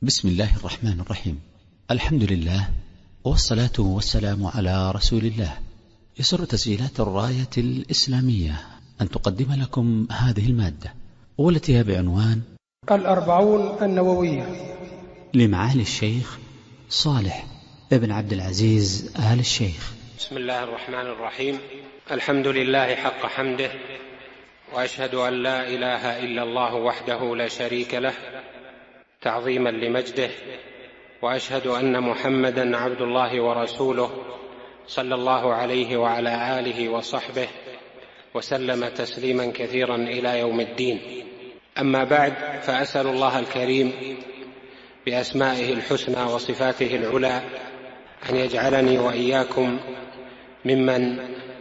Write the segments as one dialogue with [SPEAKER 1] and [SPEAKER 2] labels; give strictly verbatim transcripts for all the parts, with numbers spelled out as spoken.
[SPEAKER 1] بسم الله الرحمن الرحيم. الحمد لله والصلاة والسلام على رسول الله. يسر تسجيلات الراية الإسلامية أن تقدم لكم هذه المادة والتي هي بعنوان
[SPEAKER 2] الأربعون النووية
[SPEAKER 1] لمعالي الشيخ صالح ابن عبد العزيز آل الشيخ.
[SPEAKER 3] بسم الله الرحمن الرحيم. الحمد لله حق حمده، وأشهد أن لا إله إلا الله وحده لا شريك له تعظيما لمجده، وأشهد أن محمدا عبد الله ورسوله صلى الله عليه وعلى آله وصحبه وسلم تسليما كثيرا إلى يوم الدين. أما بعد، فأسأل الله الكريم بأسمائه الحسنى وصفاته العلى أن يجعلني وإياكم ممن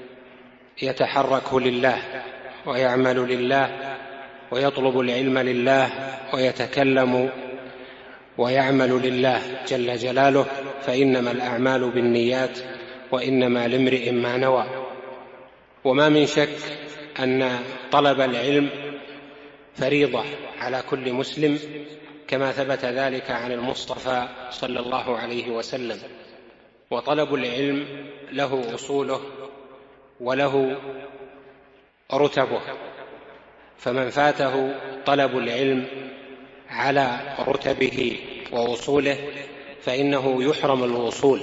[SPEAKER 3] يتحرك لله ويعمل لله ويطلب العلم لله ويتكلم ويعمل لله جل جلاله، فإنما الأعمال بالنيات وإنما لامرئ ما نوى. وما من شك أن طلب العلم فريضة على كل مسلم، كما ثبت ذلك عن المصطفى صلى الله عليه وسلم. وطلب العلم له أصوله وله رتبه، فمن فاته طلب العلم على رتبه وأصوله فإنه يحرم الوصول.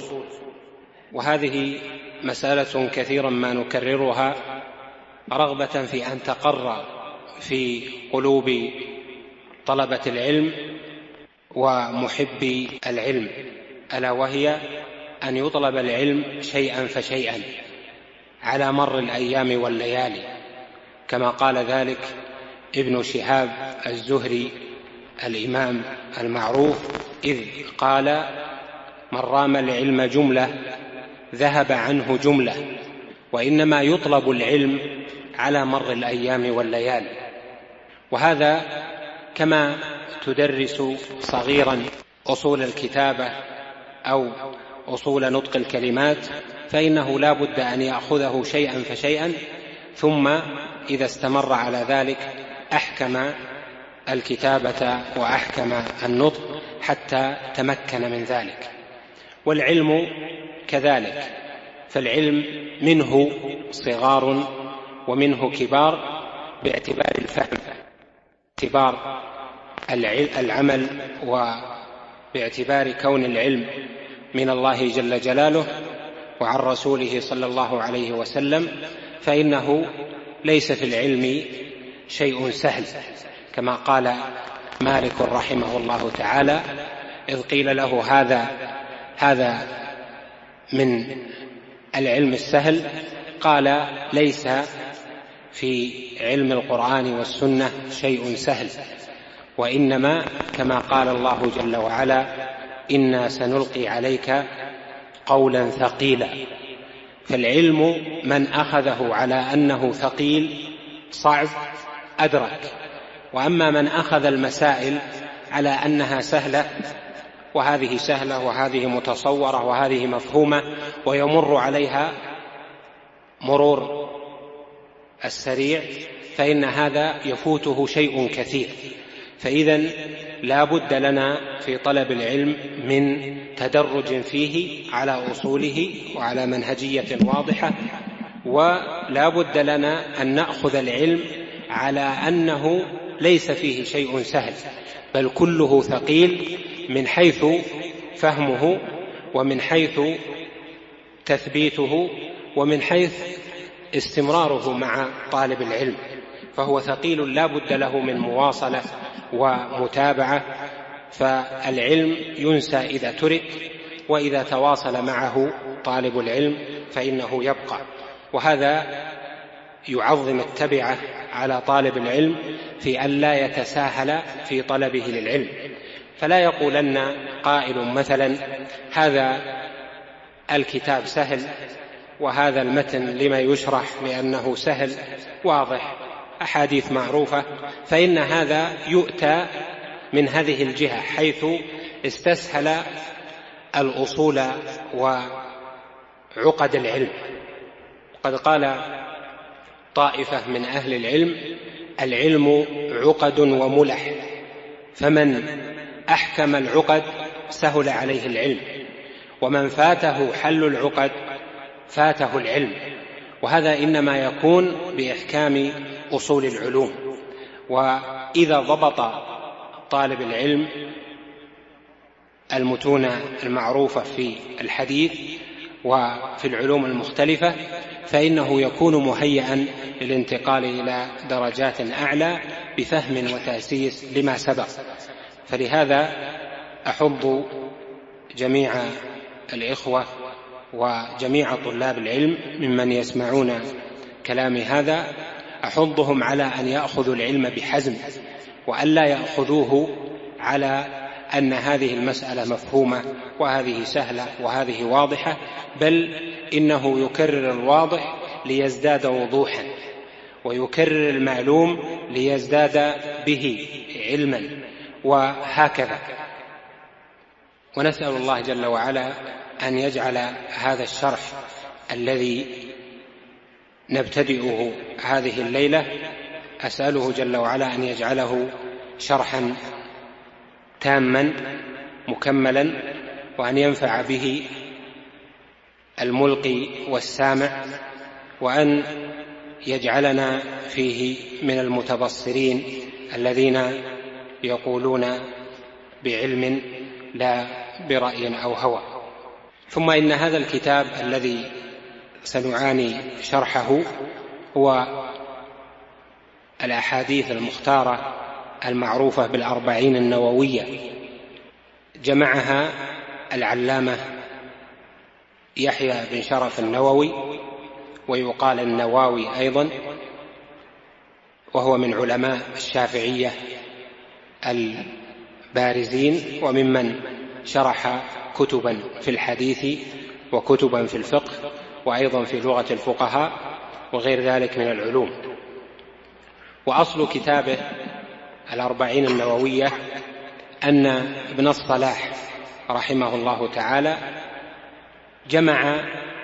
[SPEAKER 3] وهذه مسألة كثيرا ما نكررها رغبة في أن تقر في قلوب طلبة العلم ومحبي العلم، ألا وهي أن يطلب العلم شيئا فشيئا على مر الأيام والليالي، كما قال ذلك ابن شهاب الزهري الإمام المعروف، إذ قال: من رام العلم جملة ذهب عنه جملة. وإنما يطلب العلم على مر الأيام والليالي. وهذا كما تدرس صغيرا أصول الكتابة أو أصول نطق الكلمات، فإنه لا بد أن يأخذه شيئا فشيئا، ثم إذا استمر على ذلك أحكم الكتابة وأحكم النطق حتى تمكن من ذلك. والعلم كذلك، فالعلم منه صغار ومنه كبار باعتبار الفهم، باعتبار العمل، وباعتبار كون العلم من الله جل جلاله وعن رسوله صلى الله عليه وسلم، فإنه ليس في العلم شيء سهل، كما قال مالك رحمه الله تعالى إذ قيل له هذا هذا من العلم السهل، قال: ليس في علم القرآن والسنة شيء سهل، وإنما كما قال الله جل وعلا: إنا سنلقي عليك قولا ثقيلا. فالعلم من أخذه على أنه ثقيل صعب أدرك، وأما من أخذ المسائل على أنها سهلة، وهذه سهلة وهذه متصورة وهذه مفهومة، ويمر عليها مرور السريع، فإن هذا يفوته شيء كثير. فإذن لا بد لنا في طلب العلم من تدرج فيه على أصوله وعلى منهجية واضحة، ولا بد لنا أن نأخذ العلم على أنه ليس فيه شيء سهل، بل كله ثقيل من حيث فهمه ومن حيث تثبيته ومن حيث استمراره مع طالب العلم، فهو ثقيل لا بد له من مواصلة ومتابعة. فالعلم ينسى إذا ترك، وإذا تواصل معه طالب العلم فإنه يبقى. وهذا يعظم التبعة على طالب العلم في أن لا يتساهل في طلبه للعلم، فلا يقولن قائل مثلا: هذا الكتاب سهل وهذا المتن لما يشرح لأنه سهل واضح، أحاديث معروفة، فإن هذا يؤتى من هذه الجهة حيث استسهل الأصول وعقد العلم. قد قال طائفة من أهل العلم: العلم عقد وملح، فمن أحكم العقد سهل عليه العلم، ومن فاته حل العقد فاته العلم. وهذا إنما يكون بإحكام أصول العلوم. وإذا ضبط طالب العلم المتون المعروفة في الحديث وفي العلوم المختلفة فإنه يكون مهيئا للانتقال إلى درجات أعلى بفهم وتأسيس لما سبق. فلهذا أحض جميع الإخوة وجميع طلاب العلم ممن يسمعون كلامي هذا، أحضهم على أن يأخذوا العلم بحزم، وأن لا يأخذوه على أن هذه المسألة مفهومة وهذه سهلة وهذه واضحة، بل إنه يكرر الواضح ليزداد وضوحا، ويكرر المعلوم ليزداد به علما، وهكذا. ونسأل الله جل وعلا أن يجعل هذا الشرح الذي نبتدئه هذه الليلة، أسأله جل وعلا أن يجعله شرحا تاما مكملا، وأن ينفع به الملقي والسامع، وأن يجعلنا فيه من المتبصرين الذين يقولون بعلم لا برأي أو هوى. ثم إن هذا الكتاب الذي سنعاني شرحه هو الأحاديث المختارة المعروفة بالأربعين النووية، جمعها العلامة يحيى بن شرف النووي، ويقال النواوي أيضا، وهو من علماء الشافعية البارزين، وممن شرح كتبا في الحديث وكتبا في الفقه وأيضا في لغة الفقهاء وغير ذلك من العلوم. وأصل كتابه الأربعين النووية أن ابن الصلاح رحمه الله تعالى جمع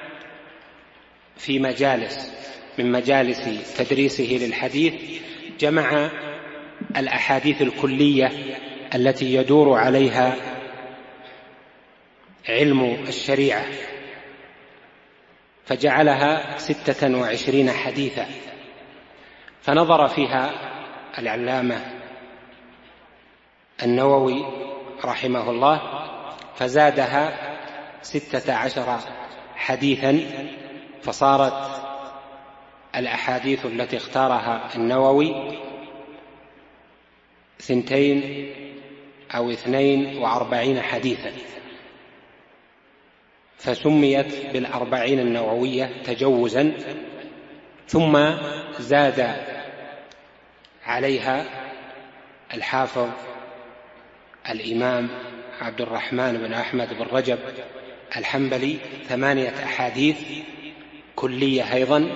[SPEAKER 3] في مجالس من مجالس تدريسه للحديث، جمع الأحاديث الكلية التي يدور عليها علم الشريعة، فجعلها ستة وعشرين حديثا، فنظر فيها العلامة النووي رحمه الله فزادها ستة عشر حديثا، فصارت الأحاديث التي اختارها النووي ثنتين أو اثنين وأربعين حديثا، فسميت بالأربعين النووية تجوزا. ثم زاد عليها الحافظ الإمام عبد الرحمن بن أحمد بن رجب الحنبلي ثمانية أحاديث كلية أيضا،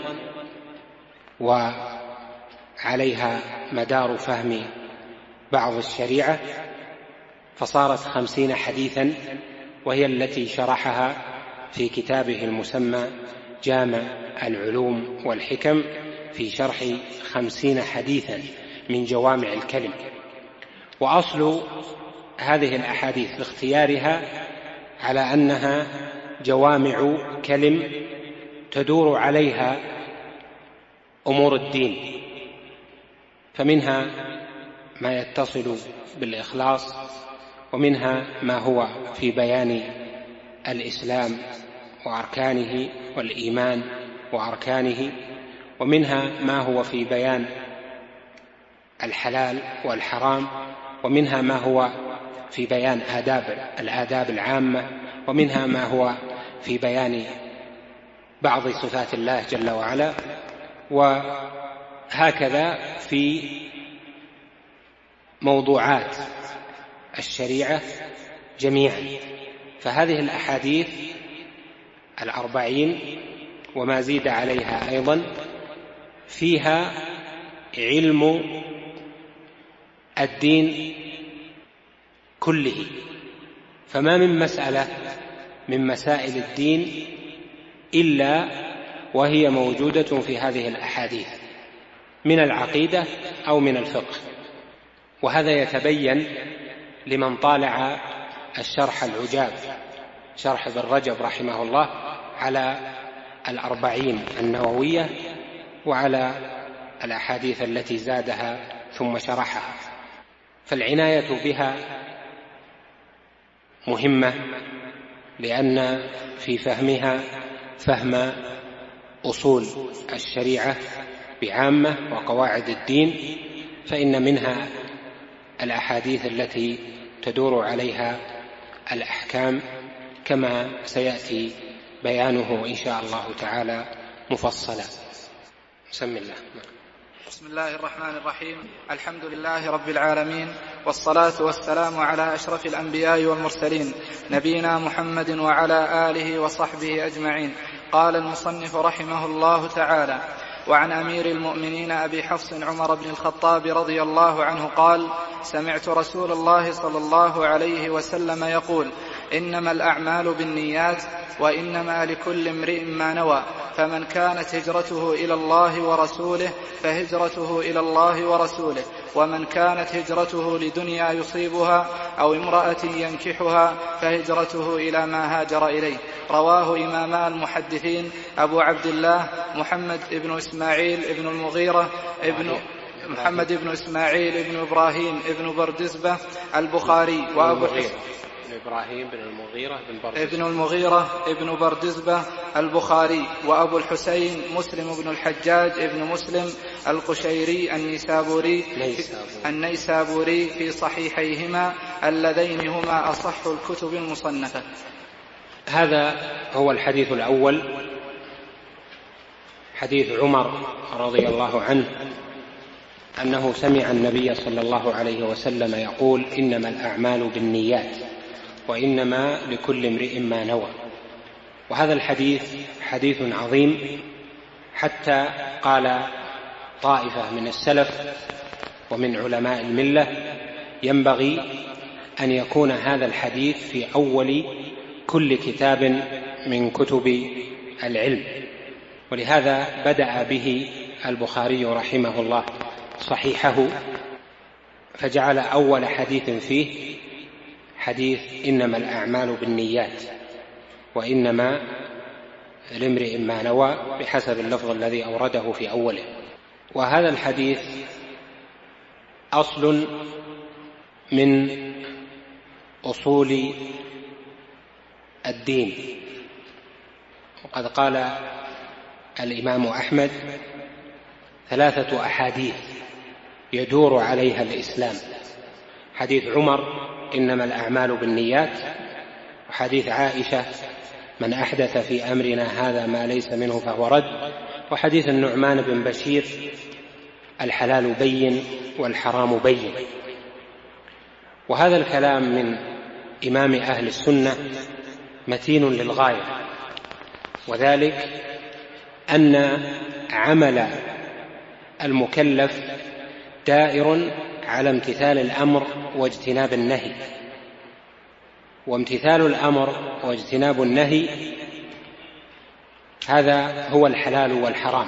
[SPEAKER 3] وعليها مدار فهم بعض الشريعة، فصارت خمسين حديثا، وهي التي شرحها في كتابه المسمى جامع العلوم والحكم في شرح خمسين حديثا من جوامع الكلم. وأصل هذه الأحاديث باختيارها على أنها جوامع كلم تدور عليها أمور الدين، فمنها ما يتصل بالإخلاص، ومنها ما هو في بيان الإسلام وأركانه والإيمان وأركانه، ومنها ما هو في بيان الحلال والحرام، ومنها ما هو في بيان آداب الآداب العامة، ومنها ما هو في بيان بعض صفات الله جل وعلا، وهكذا في موضوعات الشريعة جميعا. فهذه الأحاديث الأربعين وما زيد عليها أيضا فيها علم الدين كله، فما من مسألة من مسائل الدين إلا وهي موجودة في هذه الأحاديث من العقيدة أو من الفقه. وهذا يتبين لمن طالع الشرح العجاب، شرح ابن رجب رحمه الله على الأربعين النووية وعلى الأحاديث التي زادها ثم شرحها. فالعناية بها مهمة، لأن في فهمها فهم أصول الشريعة بعامة وقواعد الدين، فإن منها الأحاديث التي تدور عليها الأحكام كما سيأتي بيانه إن شاء الله تعالى مفصلا. بسم الله.
[SPEAKER 4] بسم الله الرحمن الرحيم. الحمد لله رب العالمين، والصلاة والسلام على أشرف الأنبياء والمرسلين، نبينا محمد وعلى آله وصحبه أجمعين. قال المصنف رحمه الله تعالى: وعن أمير المؤمنين أبي حفص عمر بن الخطاب رضي الله عنه قال: سمعت رسول الله صلى الله عليه وسلم يقول: إنما الأعمال بالنيات وإنما لكل امرئ ما نوى، فمن كانت هجرته إلى الله ورسوله فهجرته إلى الله ورسوله، ومن كانت هجرته لدنيا يصيبها أو امرأة ينكحها فهجرته إلى ما هاجر إليه. رواه إماما المحدثين أبو عبد الله محمد بن إسماعيل بن المغيرة ابن محمد بن إسماعيل بن إبراهيم بن بردزبة البخاري، وأبو
[SPEAKER 3] إبراهيم بن المغيرة بن بردزبة
[SPEAKER 4] ابن المغيرة ابن بردزبة البخاري، وأبو الحسين مسلم بن الحجاج ابن مسلم القشيري النيسابوري النيسابوري في صحيحيهما اللذين هما أصح الكتب المصنفة.
[SPEAKER 3] هذا هو الحديث الأول، حديث عمر رضي الله عنه أنه سمع النبي صلى الله عليه وسلم يقول: إنما الأعمال بالنيات وإنما لكل امرئ ما نوى. وهذا الحديث حديث عظيم، حتى قال طائفة من السلف ومن علماء الملة: ينبغي أن يكون هذا الحديث في أول كل كتاب من كتب العلم. ولهذا بدأ به البخاري رحمه الله صحيحه، فجعل أول حديث فيه حديث إنما الأعمال بالنيات وإنما لامرئ ما نوى، بحسب اللفظ الذي أورده في أوله. وهذا الحديث أصل من أصول الدين. وقد قال الإمام أحمد: ثلاثة أحاديث يدور عليها الإسلام: حديث عمر إنما الأعمال بالنيات، وحديث عائشة من أحدث في أمرنا هذا ما ليس منه فهو رد، وحديث النعمان بن بشير الحلال بين والحرام بين. وهذا الكلام من إمام أهل السنة متين للغاية، وذلك أن عمل المكلف دائر على امتثال الأمر واجتناب النهي، وامتثال الأمر واجتناب النهي هذا هو الحلال والحرام.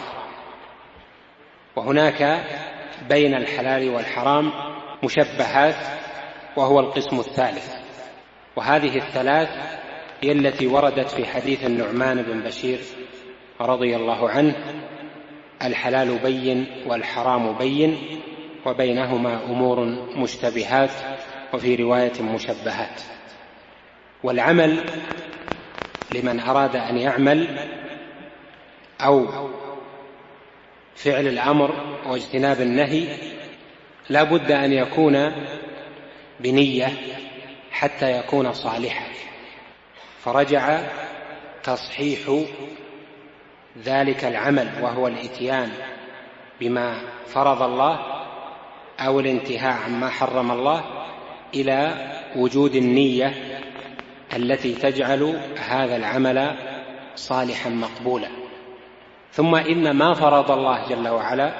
[SPEAKER 3] وهناك بين الحلال والحرام مشبهات، وهو القسم الثالث. وهذه الثلاث هي التي وردت في حديث النعمان بن بشير رضي الله عنه: الحلال بين والحرام بين وبينهما أمور مشتبهات، وفي رواية مشبهات. والعمل لمن أراد أن يعمل أو فعل الأمر واجتناب النهي لا بد أن يكون بنية حتى يكون صالحا. فرجع تصحيح ذلك العمل، وهو الإتيان بما فرض الله أو الانتهاء عما حرم الله، إلى وجود النية التي تجعل هذا العمل صالحا مقبولا. ثم إن ما فرض الله جل وعلا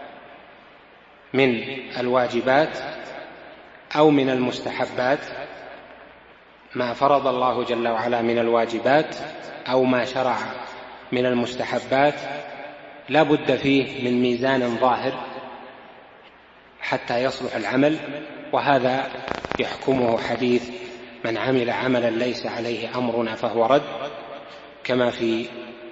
[SPEAKER 3] من الواجبات أو من المستحبات، ما فرض الله جل وعلا من الواجبات أو ما شرع من المستحبات لا بد فيه من ميزان ظاهر حتى يصلح العمل، وهذا يحكمه حديث من عمل عملا ليس عليه أمرنا فهو رد، كما في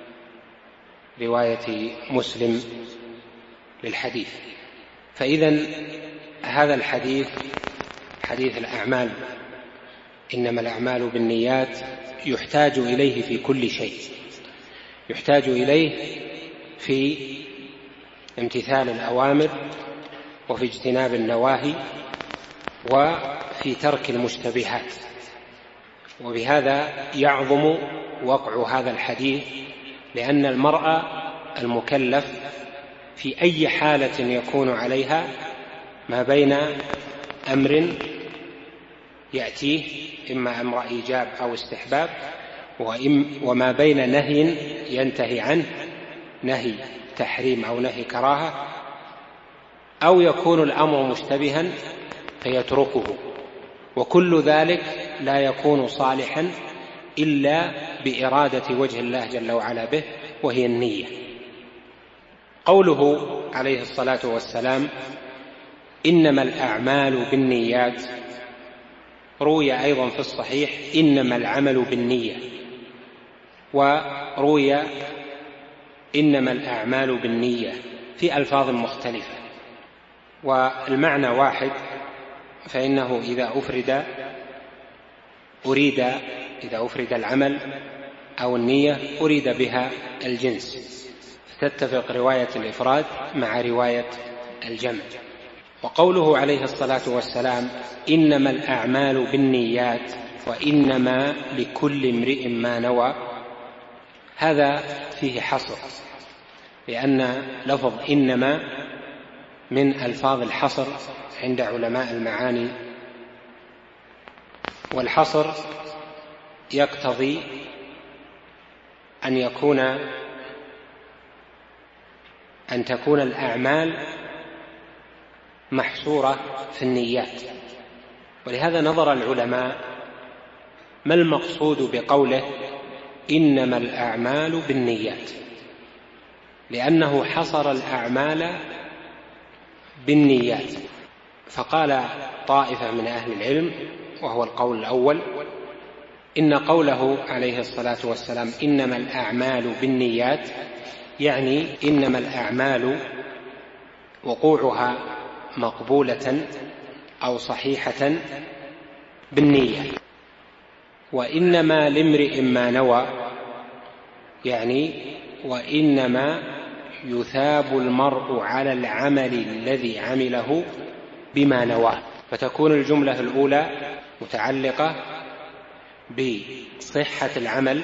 [SPEAKER 3] رواية مسلم للحديث. فإذن هذا الحديث حديث الأعمال إنما الأعمال بالنيات يحتاج إليه في كل شيء، يحتاج إليه في امتثال الأوامر وفي اجتناب النواهي وفي ترك المشتبهات. وبهذا يعظم وقع هذا الحديث، لأن المرء المكلف في أي حالة يكون عليها ما بين أمر يأتيه إما أمر إيجاب أو استحباب، وما بين نهي ينتهي عنه، نهي تحريم أو نهي كراهة، أو يكون الأمر مشتبها فيتركه. وكل ذلك لا يكون صالحا إلا بإرادة وجه الله جل وعلا به، وهي النية. قوله عليه الصلاة والسلام إنما الأعمال بالنيات، روي أيضا في الصحيح إنما العمل بالنية، وروي إنما الأعمال بالنية في ألفاظ مختلفة، والمعنى واحد، فإنه إذا أفرد أريد إذا أفرد العمل أو النية أريد بها الجنس، تتفق رواية الإفراد مع رواية الجمع. وقوله عليه الصلاة والسلام إنما الأعمال بالنيات وإنما لكل امرئ ما نوى، هذا فيه حصر، لأن لفظ إنما من ألفاظ الحصر عند علماء المعاني، والحصر يقتضي أن يكون أن تكون الأعمال محصورة في النيات. ولهذا نظر العلماء ما المقصود بقوله إنما الأعمال بالنيات، لأنه حصر الأعمال بالنيات. فقال طائفة من أهل العلم، وهو القول الأول، إن قوله عليه الصلاة والسلام إنما الأعمال بالنيات يعني إنما الأعمال وقوعها مقبولة أو صحيحة بالنية، وإنما لامرئ ما نوى يعني وإنما يثاب المرء على العمل الذي عمله بما نواه. فتكون الجملة الأولى متعلقة بصحة العمل،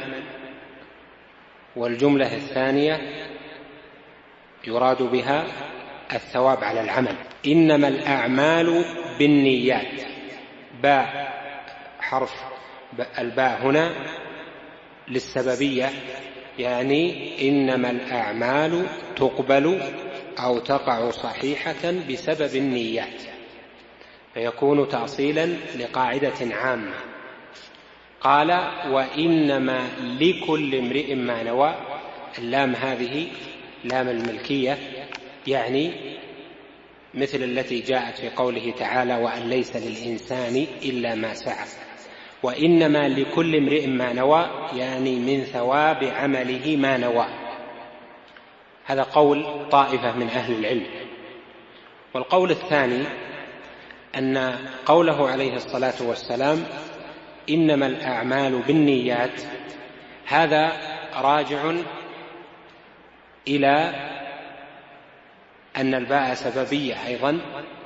[SPEAKER 3] والجملة الثانية يراد بها الثواب على العمل. إنما الأعمال بالنيات، باء حرف الباء هنا للسببية، يعني إنما الأعمال تقبل أو تقع صحيحة بسبب النيات، فيكون تأصيلا لقاعدة عامة. قال وإنما لكل امرئ ما نوى، اللام هذه لام الملكية، يعني مثل التي جاءت في قوله تعالى وأن ليس للإنسان إلا ما سعى. وإنما لكل امرئ ما نوى يعني من ثواب عمله ما نوى. هذا قول طائفة من أهل العلم. والقول الثاني أن قوله عليه الصلاة والسلام إنما الأعمال بالنيات، هذا راجع إلى أن الباء سببية أيضا،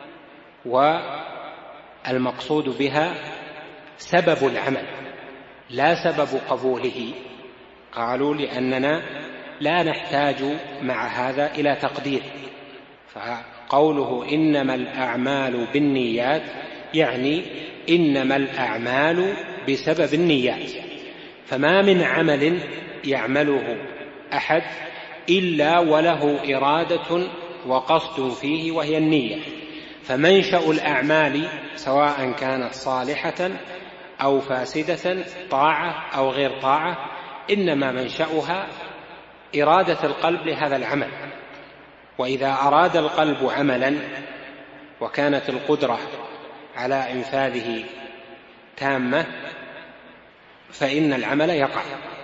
[SPEAKER 3] والمقصود بها سبب العمل لا سبب قبوله. قالوا لأننا لا نحتاج مع هذا إلى تقدير، فقوله إنما الأعمال بالنيات يعني إنما الأعمال بسبب النيات، فما من عمل يعمله أحد إلا وله إرادة وقصد فيه وهي النية. فمنشأ الأعمال سواء كانت صالحة أو فاسدة، طاعة أو غير طاعة، إنما منشأها إرادة القلب لهذا العمل. وإذا أراد القلب عملا وكانت القدرة على إنفاذه تامة فإن العمل يقع.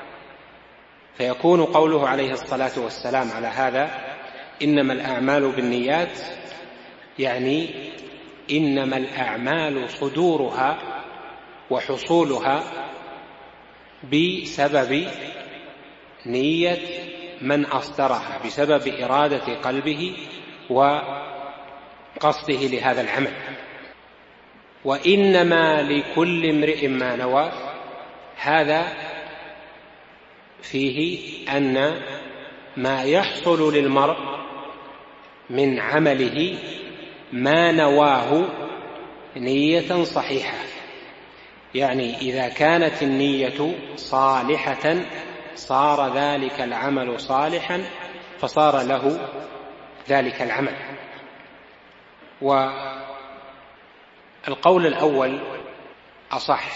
[SPEAKER 3] فيكون قوله عليه الصلاة والسلام على هذا إنما الأعمال بالنيات، يعني إنما الأعمال صدورها وحصولها بسبب نية من أصدرها، بسبب إرادة قلبه وقصده لهذا العمل. وإنما لكل امرئ ما نوى، هذا فيه أن ما يحصل للمرء من عمله ما نواه نية صحيحة، يعني إذا كانت النية صالحة صار ذلك العمل صالحا فصار له ذلك العمل. والقول الأول أصح،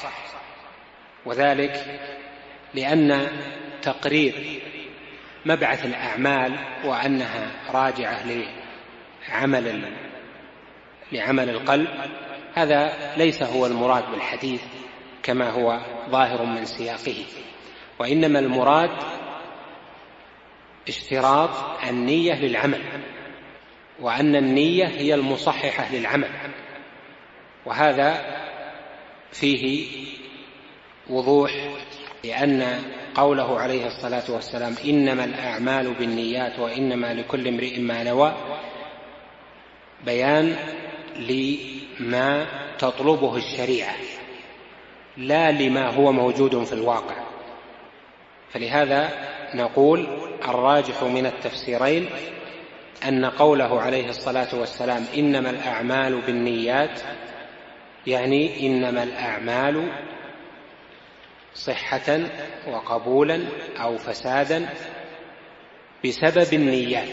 [SPEAKER 3] وذلك لأن تقرير مبعث الأعمال وأنها راجعة لعمل لعمل القلب هذا ليس هو المراد بالحديث كما هو ظاهر من سياقه، وإنما المراد اشتراط النية للعمل، وأن النية هي المصححة للعمل، وهذا فيه وضوح، لأن قوله عليه الصلاة والسلام إنما الأعمال بالنيات وإنما لكل امرئ ما نوى بيان لما تطلبه الشريعة لا لما هو موجود في الواقع. فلهذا نقول الراجح من التفسيرين أن قوله عليه الصلاة والسلام إنما الأعمال بالنيات يعني إنما الأعمال صحة وقبولا أو فسادا بسبب النيات،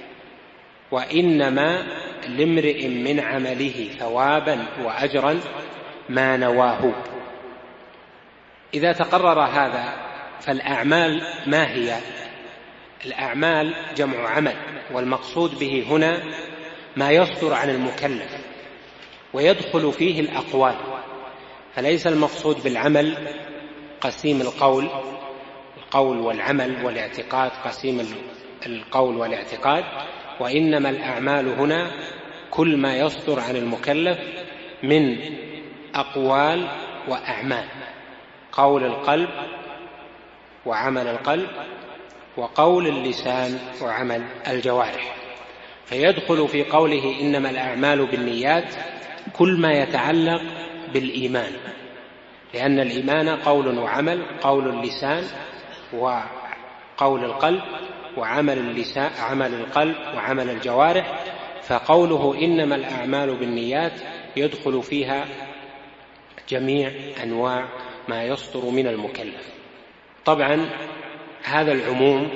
[SPEAKER 3] وإنما لامرئ من عمله ثوابا وأجرا ما نواه. إذا تقرر هذا فالأعمال ما هي؟ الأعمال جمع عمل، والمقصود به هنا ما يصدر عن المكلف ويدخل فيه الأقوال، فليس المقصود بالعمل قسيم القول القول والعمل والاعتقاد قسيم القول والاعتقاد، وإنما الأعمال هنا كل ما يصدر عن المكلف من أقوال وأعمال، قول القلب وعمل القلب وقول اللسان وعمل الجوارح. فيدخل في قوله إنما الأعمال بالنيات كل ما يتعلق بالإيمان، لأن الإيمان قول وعمل، قول اللسان وقول القلب وعمل اللسان عمل القلب وعمل الجوارح. فقوله إنما الأعمال بالنيات يدخل فيها جميع أنواع ما يصدر من المكلف. طبعا هذا العموم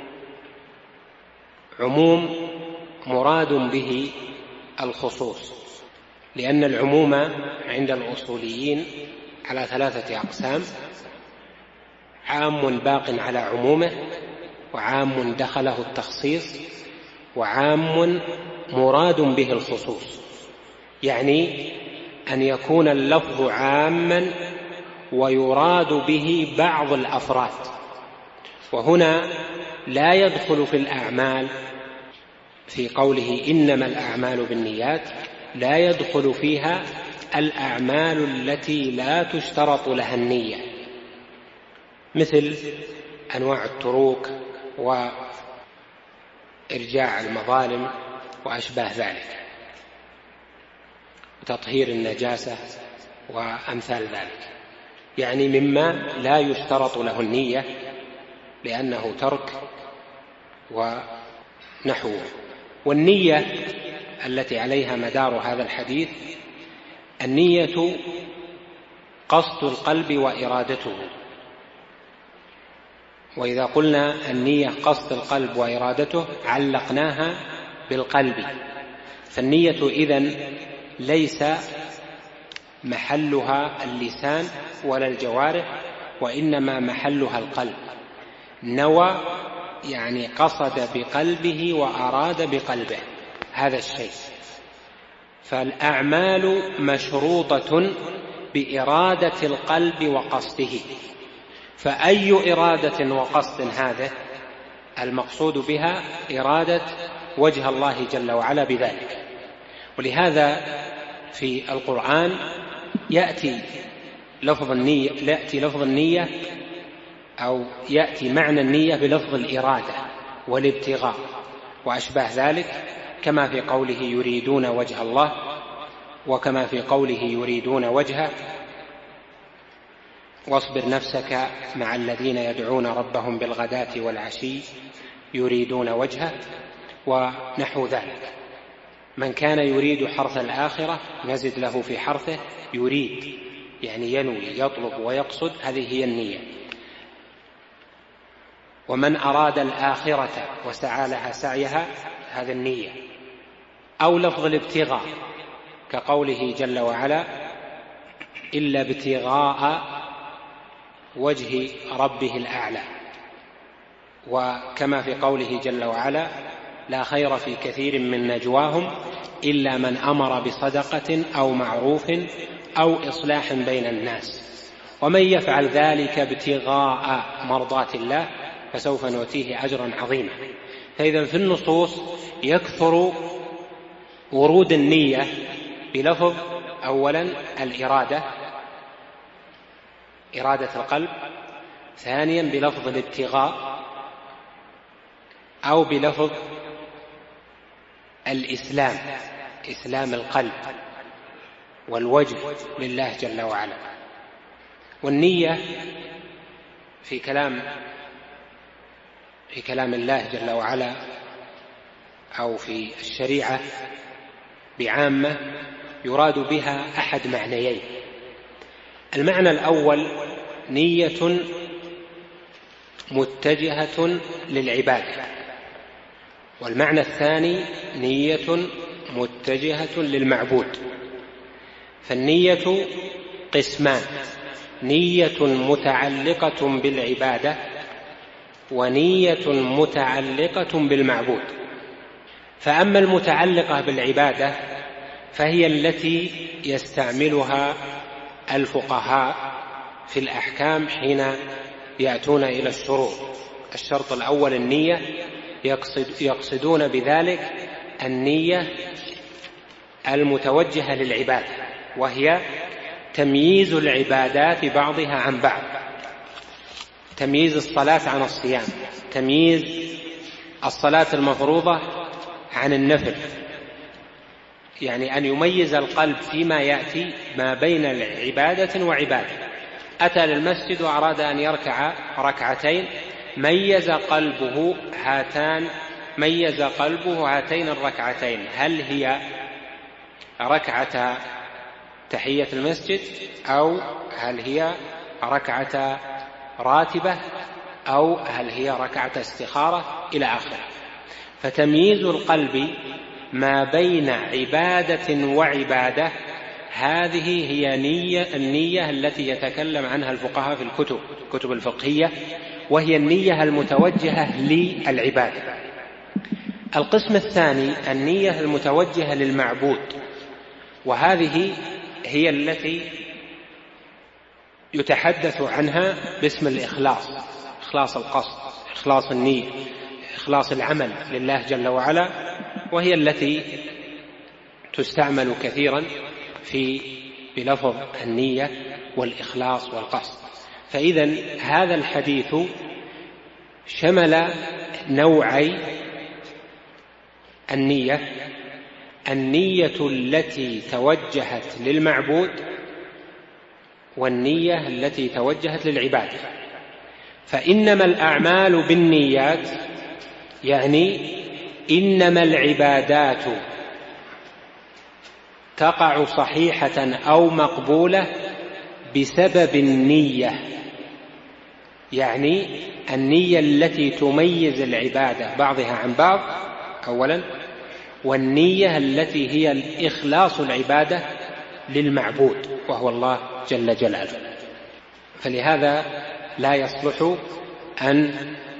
[SPEAKER 3] عموم مراد به الخصوص، لأن العموم عند الأصوليين على ثلاثة أقسام: عام باق على عمومه، وعام دخله التخصيص، وعام مراد به الخصوص. يعني أن يكون اللفظ عاما ويراد به بعض الأفراد، وهنا لا يدخل في الأعمال في قوله إنما الأعمال بالنيات لا يدخل فيها الأعمال التي لا تشترط لها النية، مثل أنواع التروك وإرجاع المظالم وأشباه ذلك، وتطهير النجاسة وأمثال ذلك، يعني مما لا يشترط له النية لأنه ترك ونحوه. والنية التي عليها مدار هذا الحديث النية قصد القلب وإرادته، وإذا قلنا النية قصد القلب وإرادته علقناها بالقلب، فالنية إذن ليس محلها اللسان ولا الجوارح، وإنما محلها القلب. نوى يعني قصد بقلبه وأراد بقلبه هذا الشيء، فالأعمال مشروطة بإرادة القلب وقصده. فأي إرادة وقصد هذا؟ المقصود بها إرادة وجه الله جل وعلا بذلك. ولهذا في القرآن يأتي لفظ النية, يأتي لفظ النية أو يأتي معنى النية بلفظ الإرادة والابتغاء وأشباه ذلك، كما في قوله يريدون وجه الله، وكما في قوله يريدون وجهه واصبر نفسك مع الذين يدعون ربهم بالغداة والعشي يريدون وجهه ونحو ذلك. من كان يريد حرث الآخرة نزد له في حرثه، يريد يعني ينوي يطلب ويقصد، هذه هي النية. ومن أراد الآخرة وسعى لها سعيها، هذا النية. أو لفظ الابتغاء كقوله جل وعلا إلا ابتغاء وجه ربه الأعلى، وكما في قوله جل وعلا لا خير في كثير من نجواهم إلا من أمر بصدقة أو معروف أو إصلاح بين الناس، ومن يفعل ذلك ابتغاء مرضات الله فسوف نؤتيه أجرا عظيما. فإذا في النصوص يكثر ورود النية بلفظ أولا الإرادة، إرادة القلب، ثانيا بلفظ الابتغاء أو بلفظ الإسلام، إسلام القلب والوجه لله جل وعلا. والنية في كلام في كلام الله جل وعلا أو في الشريعة بعامة يراد بها أحد معنيين. المعنى الأول نية متجهة للعبادة، والمعنى الثاني نية متجهة للمعبود. فالنية قسمان: نية متعلقة بالعبادة ونية متعلقة بالمعبود. فأما المتعلقة بالعبادة فهي التي يستعملها الفقهاء في الأحكام حين يأتون إلى الشروط. الشرط الأول النية، يقصد يقصدون بذلك النية المتوجهة للعبادة، وهي تمييز العبادات بعضها عن بعض، تمييز الصلاة عن الصيام، تمييز الصلاة المفروضة عن النفل، يعني أن يميز القلب فيما يأتي ما بين العبادة وعبادة. أتى للمسجد وأراد أن يركع ركعتين، ميز قلبه هاتان ميز قلبه هاتين الركعتين، هل هي ركعة تحية المسجد أو هل هي ركعة راتبة أو هل هي ركعة استخارة إلى آخره. فتمييز القلب ما بين عبادة وعبادة هذه هي نية النية التي يتكلم عنها الفقهاء في الكتب الكتب الفقهية، وهي النية المتوجهة للعبادة. القسم الثاني النية المتوجهة للمعبود، وهذه هي التي يتحدث عنها باسم الإخلاص، إخلاص القصد، إخلاص النية، إخلاص العمل لله جل وعلا، وهي التي تستعمل كثيرا في بلفظ النية والإخلاص والقصد. فإذا هذا الحديث شمل نوعي النية: النية التي توجهت للمعبود والنية التي توجهت للعبادة. فإنما الأعمال بالنيات يعني إنما العبادات تقع صحيحة أو مقبولة بسبب النية، يعني النية التي تميز العبادة بعضها عن بعض أولا، والنية التي هي الإخلاص العبادة للمعبود وهو الله جل جلاله. فلهذا لا يصلح أن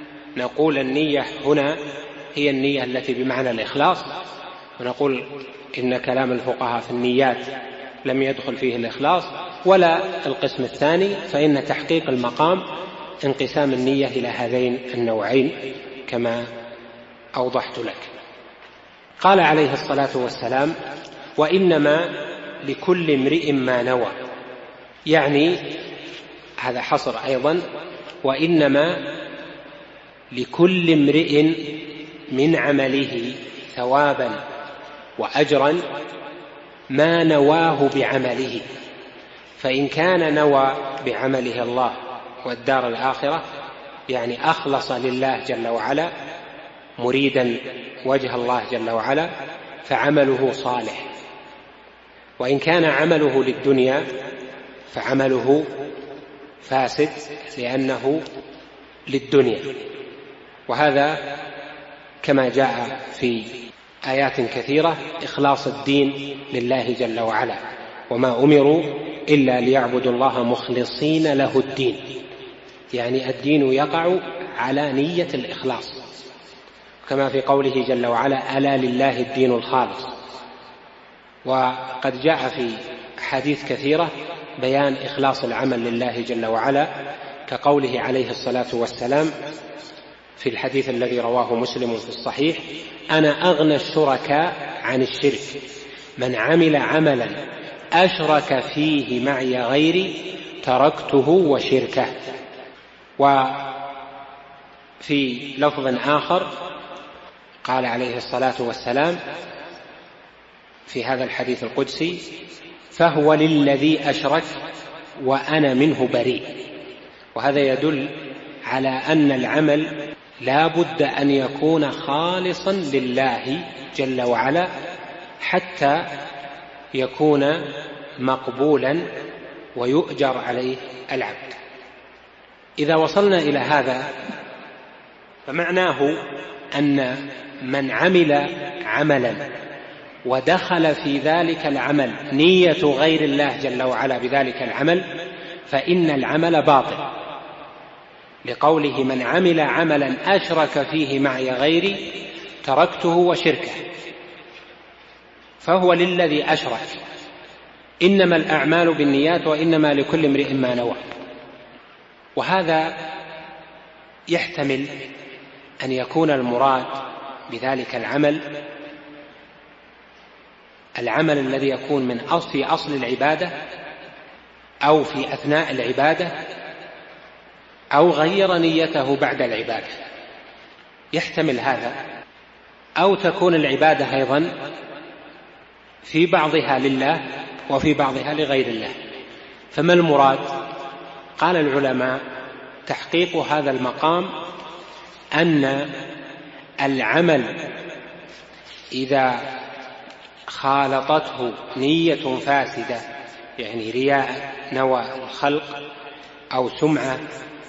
[SPEAKER 3] نقول النية هنا هي النية التي بمعنى الإخلاص، ونقول إن كلام الفقهاء في النيات لم يدخل فيه الإخلاص، ولا القسم الثاني، فإن تحقيق المقام انقسام النية إلى هذين النوعين كما أوضحت لك. قال عليه الصلاة والسلام: وإنما لكل امرئ ما نوى، يعني هذا حصر أيضا، وإنما لكل امرئ من عمله ثوابا وأجرا ما نواه بعمله، فإن كان نوى بعمله الله والدار الآخرة، يعني أخلص لله جل وعلا مريدا وجه الله جل وعلا، فعمله صالح، وإن كان عمله للدنيا فعمله فاسد لأنه للدنيا. وهذا كما جاء في آيات كثيرة إخلاص الدين لله جل وعلا، وما أمروا إلا ليعبدوا الله مخلصين له الدين، يعني الدين يقع على نية الإخلاص، كما في قوله جل وعلا: ألا لله الدين الخالص. وقد جاء في حديث كثيرة بيان إخلاص العمل لله جل وعلا، كقوله عليه الصلاة والسلام في الحديث الذي رواه مسلم في الصحيح: أنا أغنى الشركاء عن الشرك، من عمل عملا أشرك فيه معي غيري تركته وشركه. وفي لفظ آخر قال عليه الصلاة والسلام في هذا الحديث القدسي: فهو للذي أشرك وأنا منه بريء. وهذا يدل على أن العمل لا بد أن يكون خالصا لله جل وعلا حتى يكون مقبولا ويؤجر عليه العبد. إذا وصلنا إلى هذا فمعناه أن من عمل عملا ودخل في ذلك العمل نية غير الله جل وعلا بذلك العمل فإن العمل باطل، لقوله: من عمل عملا أشرك فيه معي غيري تركته وشركه. فهو للذي أشرك، إنما الأعمال بالنيات وإنما لكل امرئ ما نوى. وهذا يحتمل أن يكون المراد بذلك العمل العمل الذي يكون من أصل في أصل العبادة أو في أثناء العبادة أو غير نيته بعد العبادة، يحتمل هذا. أو تكون العبادة أيضا في بعضها لله وفي بعضها لغير الله. فما المراد؟ قال العلماء: تحقيق هذا المقام أن العمل إذا خالطته نية فاسدة، يعني رياء نوى الخلق أو سمعة،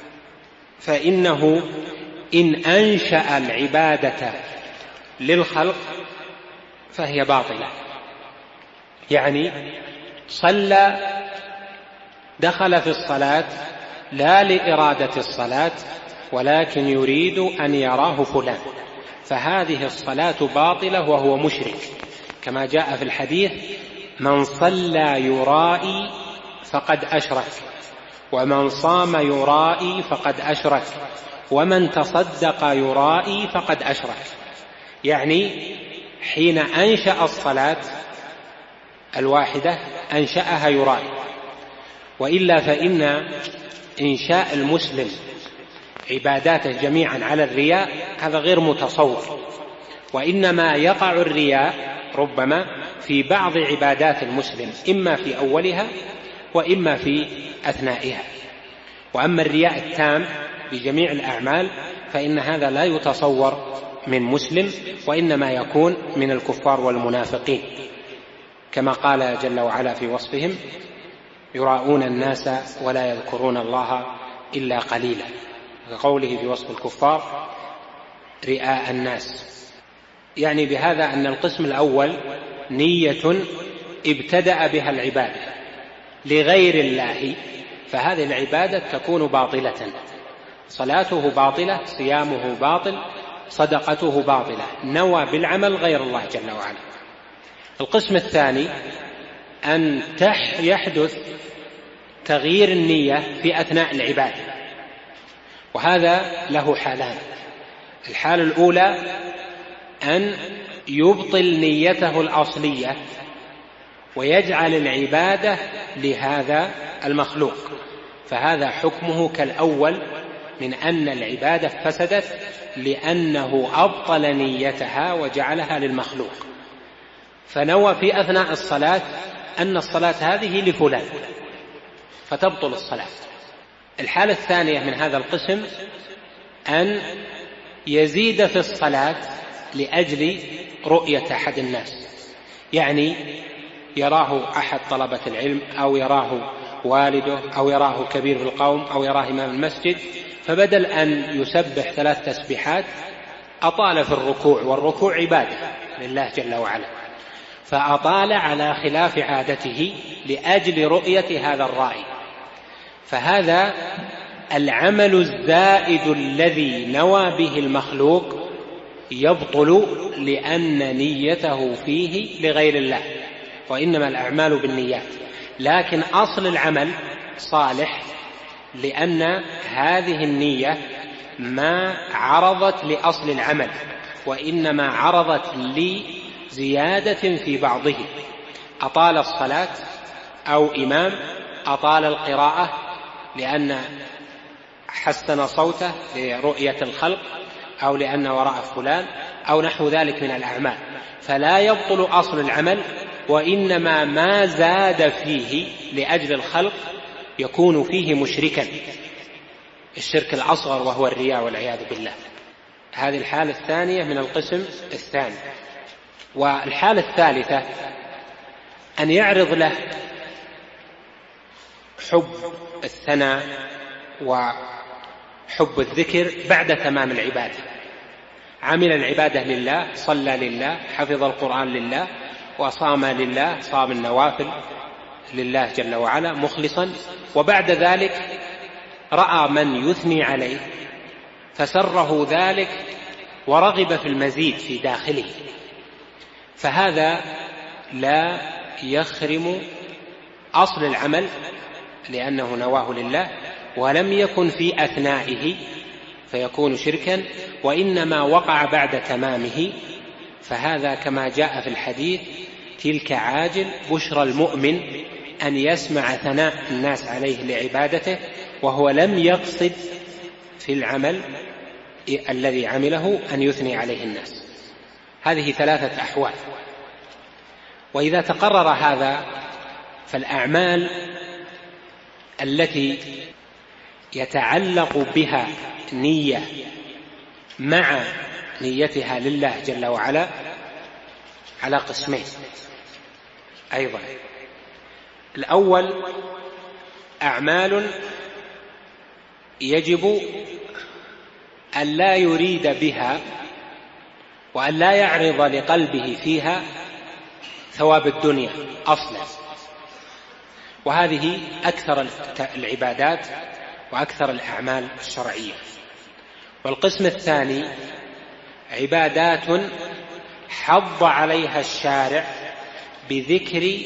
[SPEAKER 3] فإنه إن أنشأ العبادة للخلق فهي باطلة. يعني صلى دخل في الصلاة لا لإرادة الصلاة ولكن يريد أن يراه فلان، فهذه الصلاة باطلة وهو مشرك، كما جاء في الحديث: من صلى يرائي فقد أشرك، ومن صام يرائي فقد أشرك، ومن تصدق يرائي فقد أشرك. يعني حين أنشأ الصلاة الواحدة أنشأها يرائي، وإلا فإن إنشاء المسلم عباداته جميعا على الرياء هذا غير متصور، وإنما يقع الرياء ربما في بعض عبادات المسلم، إما في أولها وإما في أثنائها. وأما الرياء التام بجميع الأعمال فإن هذا لا يتصور من مسلم، وإنما يكون من الكفار والمنافقين، كما قال جل وعلا في وصفهم: يراءون الناس ولا يذكرون الله إلا قليلا، كقوله في وصف الكفار: رئاء الناس. يعني بهذا أن القسم الأول نية ابتدأ بها العبادة لغير الله، فهذه العبادة تكون باطلة، صلاته باطلة، صيامه باطل، صدقته باطلة، نوى بالعمل غير الله جل وعلا. القسم الثاني أن يحدث تغيير النية في أثناء العبادة، وهذا له حالان. الحالة الأولى أن يبطل نيته الأصلية ويجعل العبادة لهذا المخلوق، فهذا حكمه كالأول من أن العبادة فسدت لأنه أبطل نيتها وجعلها للمخلوق، فنوى في أثناء الصلاة أن الصلاة هذه لفلان فتبطل الصلاة. الحالة الثانية من هذا القسم أن يزيد في الصلاة لأجل رؤية أحد الناس، يعني يراه أحد طلبة العلم أو يراه والده أو يراه كبير في القوم أو يراه إمام المسجد، فبدل أن يسبح ثلاث تسبيحات أطال في الركوع، والركوع عبادة لله جل وعلا، فأطال على خلاف عادته لأجل رؤية هذا الرائي، فهذا العمل الزائد الذي نوى به المخلوق يبطل لأن نيته فيه لغير الله، وإنما الأعمال بالنيات، لكن أصل العمل صالح لأن هذه النية ما عرضت لأصل العمل، وإنما عرضت لزيادة في بعضه، أطال الصلاة أو إمام أطال القراءة لأن حسن صوته لرؤية الخلق أو لأن وراء فلان أو نحو ذلك من الأعمال، فلا يبطل أصل العمل، وإنما ما زاد فيه لأجل الخلق يكون فيه مشركا، الشرك الأصغر وهو الرياء والعياذ بالله. هذه الحالة الثانية من القسم الثاني. والحالة الثالثة أن يعرض له حب الثناء وحب الذكر بعد تمام العبادة، عمل العبادة لله، صلى لله، حفظ القرآن لله، وصام لله، صام النوافل لله جل وعلا مخلصا، وبعد ذلك رأى من يثني عليه فسره ذلك ورغب في المزيد في داخله، فهذا لا يخرم أصل العمل لأنه نواه لله ولم يكن في أثنائه فيكون شركا، وإنما وقع بعد تمامه، فهذا كما جاء في الحديث: تلك عاجل بشرى المؤمن أن يسمع ثناء الناس عليه لعبادته وهو لم يقصد في العمل الذي عمله أن يثني عليه الناس. هذه ثلاثة أحوال. وإذا تقرر هذا فالأعمال التي يتعلق بها نية مع نيتها لله جل وعلا على قسمين أيضا. الأول أعمال يجب أن لا يريد بها وأن لا يعرض لقلبه فيها ثواب الدنيا أصلا، وهذه أكثر العبادات وأكثر الأعمال الشرعية. والقسم الثاني عبادات حض عليها الشارع بذكر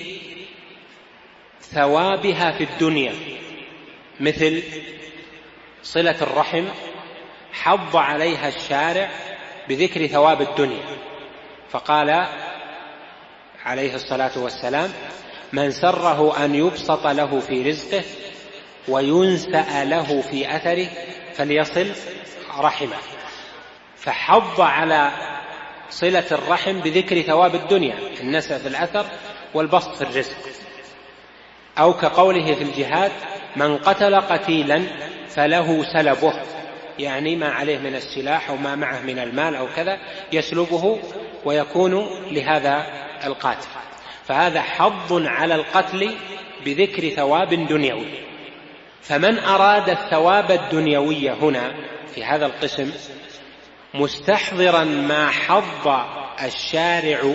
[SPEAKER 3] ثوابها في الدنيا، مثل صلة الرحم حض عليها الشارع بذكر ثواب الدنيا، فقال عليه الصلاة والسلام: من سره أن يبسط له في رزقه وينسأ له في أثره فليصل رحمه، فحض على صلة الرحم بذكر ثواب الدنيا، النسأ في الأثر والبسط في الرزق. أو كقوله في الجهاد: من قتل قتيلا فله سلبه، يعني ما عليه من السلاح أو ما معه من المال أو كذا يسلبه ويكون لهذا القاتل، فهذا حض على القتل بذكر ثواب دنيوي. فمن أراد الثواب الدنيوي هنا في هذا القسم مستحضرا ما حض الشارع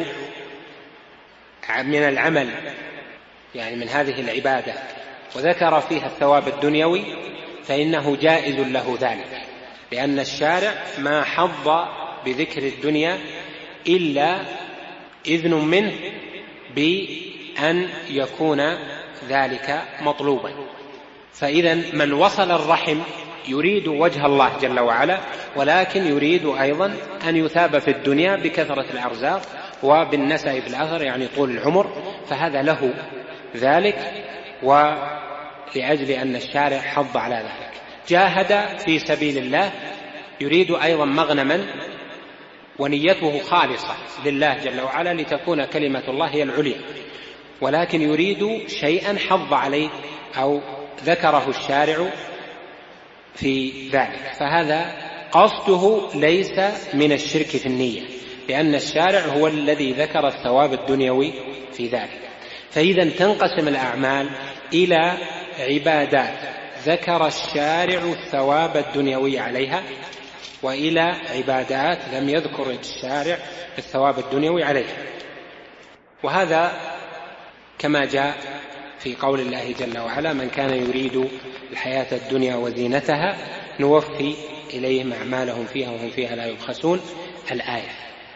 [SPEAKER 3] من العمل، يعني من هذه العبادة، وذكر فيها الثواب الدنيوي، فإنه جائز له ذلك، لأن الشارع ما حض بذكر الدنيا إلا إذن منه بأن يكون ذلك مطلوبا. فإذا من وصل الرحم يريد وجه الله جل وعلا، ولكن يريد أيضا أن يثاب في الدنيا بكثرة الأرزاق وبالنسأ في الأثر، يعني طول العمر، فهذا له ذلك، ولأجل أن الشارع حض على ذلك. جاهد في سبيل الله يريد أيضا مغنما، ونيته خالصة لله جل وعلا لتكون كلمة الله هي العليا، ولكن يريد شيئا حض عليه أو ذكره الشارع في ذلك، فهذا قصده ليس من الشرك في النية، لأن الشارع هو الذي ذكر الثواب الدنيوي في ذلك. فإذا تنقسم الأعمال إلى عبادات ذكر الشارع الثواب الدنيوي عليها، وإلى عبادات لم يذكر الشارع الثواب الدنيوي عليها. وهذا كما جاء في قول الله جل وعلا: من كان يريد الحياة الدنيا وزينتها نوفي إليهم أعمالهم فيها وهم فيها لا يبخسون، الآية.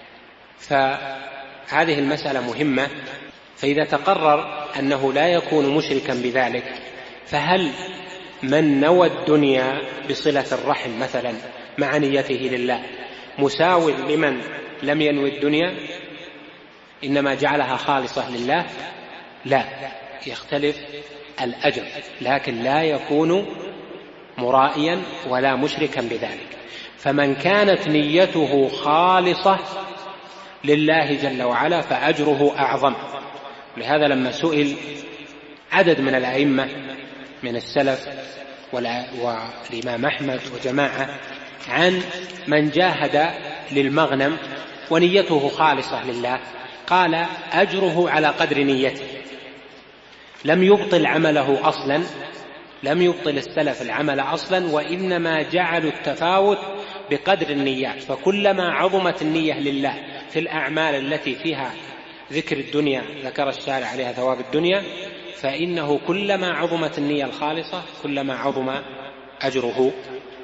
[SPEAKER 3] فهذه المسألة مهمة. فإذا تقرر أنه لا يكون مشركا بذلك، فهل من نوى الدنيا بصلة الرحم مثلا مع نيته لله مساو لمن لم ينوي الدنيا إنما جعلها خالصة لله؟ لا، يختلف الأجر، لكن لا يكون مرائيا ولا مشركا بذلك. فمن كانت نيته خالصة لله جل وعلا فأجره أعظم. لهذا لما سئل عدد من الأئمة من السلف والإمام أحمد وجماعة عن من جاهد للمغنم ونيته خالصة لله، قال أجره على قدر نيته، لم يبطل عمله أصلا، لم يبطل السلف العمل أصلا، وإنما جعلوا التفاوت بقدر النيات. فكلما عظمت النية لله في الأعمال التي فيها ذكر الدنيا ذكر الشارع عليها ثواب الدنيا، فإنه كلما عظمت النية الخالصة كلما عظم أجره،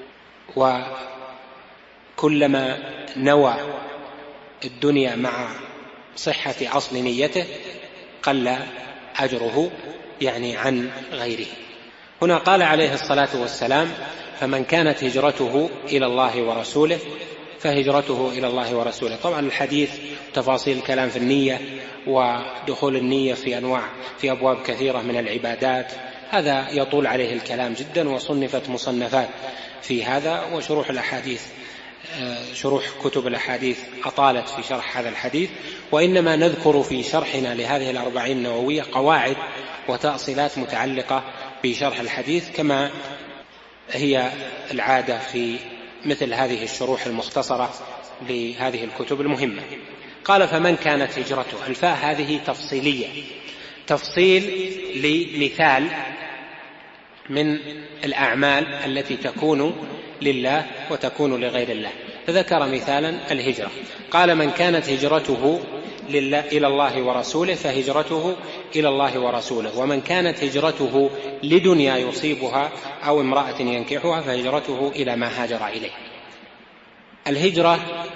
[SPEAKER 3] وكلما نوى الدنيا مع صحة أصل نيته قل أجره يعني عن غيره. هنا قال عليه الصلاة والسلام: فمن كانت هجرته إلى الله ورسوله فهجرته إلى الله ورسوله. طبعا الحديث تفاصيل الكلام في النية ودخول النية في أنواع في أبواب كثيرة من العبادات، هذا يطول عليه الكلام جدا، وصنفت مصنفات في هذا، وشروح الأحاديث شروح كتب الأحاديث أطالت في شرح هذا الحديث، وإنما نذكر في شرحنا لهذه الأربعين النووية قواعد وتأصيلات متعلقة بشرح الحديث كما هي العادة في مثل هذه الشروح المختصرة لهذه الكتب المهمة. قال: فمن كانت هجرته، الفاء هذه تفصيلية، تفصيل لمثال من الأعمال التي تكون لله وتكون لغير الله، فذكر مثالا الهجرة. قال: من كانت هجرته لله إلى الله ورسوله فهجرته إلى الله ورسوله، ومن كانت هجرته لدنيا يصيبها أو امرأة ينكحها فهجرته إلى ما هاجر إليه. الهجرة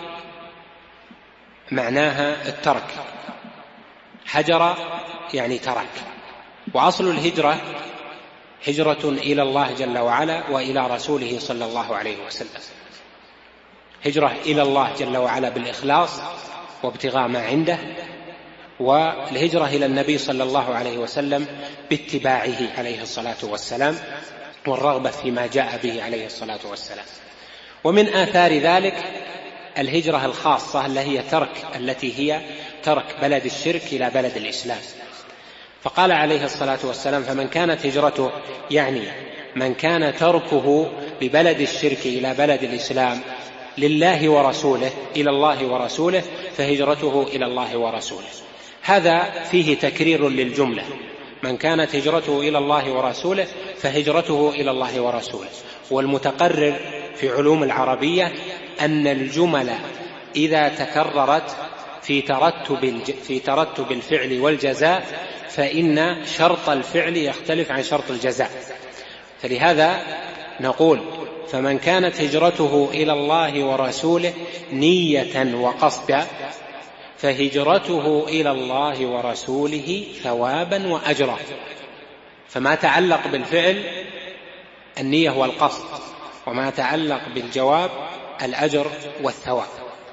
[SPEAKER 3] معناها الترك، هجر يعني ترك، وأصل الهجرة هجرة إلى الله جل وعلا وإلى رسوله صلى الله عليه وسلم، هجرة إلى الله جل وعلا بالإخلاص وابتغاء ما عنده، والهجرة إلى النبي صلى الله عليه وسلم باتباعه عليه الصلاة والسلام والرغبة فيما جاء به عليه الصلاة والسلام. ومن آثار ذلك الهجرة الخاصة التي هي ترك التي هي ترك بلد الشرك إلى بلد الإسلام. فقال عليه الصلاة والسلام: فمن كانت هجرته، يعني من كان تركه ببلد الشرك إلى بلد الإسلام لله ورسوله إلى الله ورسوله فهجرته إلى الله ورسوله. هذا فيه تكرير للجملة: من كانت هجرته إلى الله ورسوله فهجرته إلى الله ورسوله. والمتقرر في علوم العربية أن الجمل إذا تكررت في ترتب في ترتب الفعل والجزاء فإن شرط الفعل يختلف عن شرط الجزاء، فلهذا نقول: فمن كانت هجرته إلى الله ورسوله نية وقصدا فهجرته إلى الله ورسوله ثوابا وأجرا. فما تعلق بالفعل النية والقصد، وما تعلق بالجواب الأجر والثواب.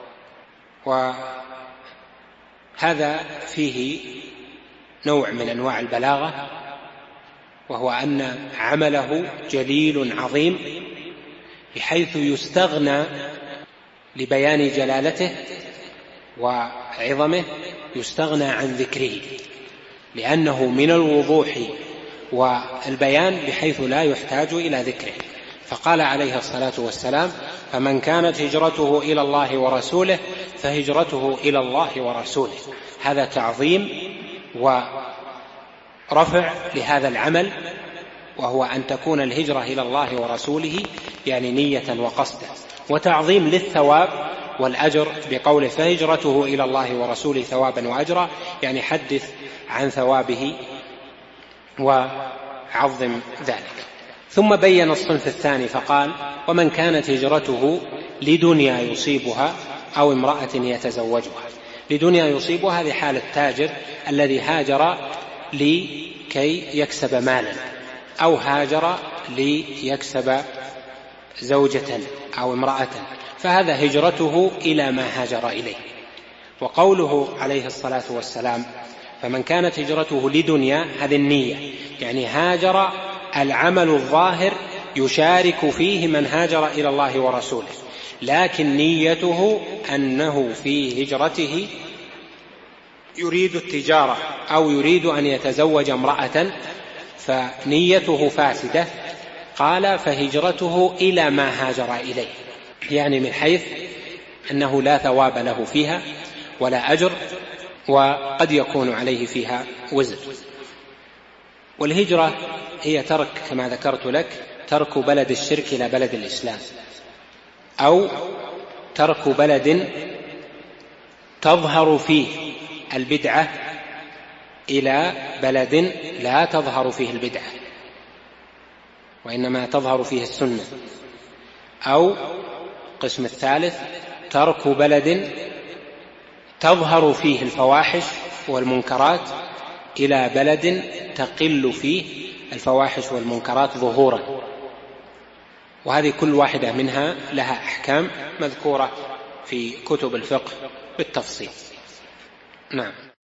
[SPEAKER 3] وهذا فيه نوع من أنواع البلاغة، وهو أن عمله جليل عظيم بحيث يستغنى لبيان جلالته وعظمه يستغنى عن ذكره، لأنه من الوضوح والبيان بحيث لا يحتاج إلى ذكره. فقال عليه الصلاة والسلام: فمن كانت هجرته إلى الله ورسوله فهجرته إلى الله ورسوله. هذا تعظيم ورفع لهذا العمل، وهو أن تكون الهجرة إلى الله ورسوله يعني نية وقصدا، وتعظيم للثواب والأجر بقوله: فهجرته إلى الله ورسوله ثوابا وأجرا، يعني حدث عن ثوابه وعظم ذلك. ثم بين الصنف الثاني فقال: ومن كانت هجرته لدنيا يصيبها أو امرأة يتزوجها. لدنيا يصيبها هذه حال التاجر الذي هاجر لكي يكسب مالا، أو هاجر ليكسب زوجة أو امرأة، فهذا هجرته إلى ما هاجر إليه. وقوله عليه الصلاة والسلام: فمن كانت هجرته لدنيا، هذه النية، يعني هاجر العمل الظاهر يشارك فيه من هاجر إلى الله ورسوله، لكن نيته أنه في هجرته يريد التجارة أو يريد أن يتزوج امرأة، فنيته فاسدة. قال: فهجرته إلى ما هاجر إليه، يعني من حيث أنه لا ثواب له فيها ولا أجر، وقد يكون عليه فيها وزر. والهجرة هي ترك، كما ذكرت لك، ترك بلد الشرك إلى بلد الإسلام، أو ترك بلد تظهر فيه البدعة إلى بلد لا تظهر فيه البدعة وإنما تظهر فيه السنة. أو القسم الثالث: ترك بلد تظهر فيه الفواحش والمنكرات إلى بلد تقل فيه الفواحش والمنكرات ظهورا. وهذه كل واحدة منها لها أحكام مذكورة في كتب الفقه بالتفصيل. نعم.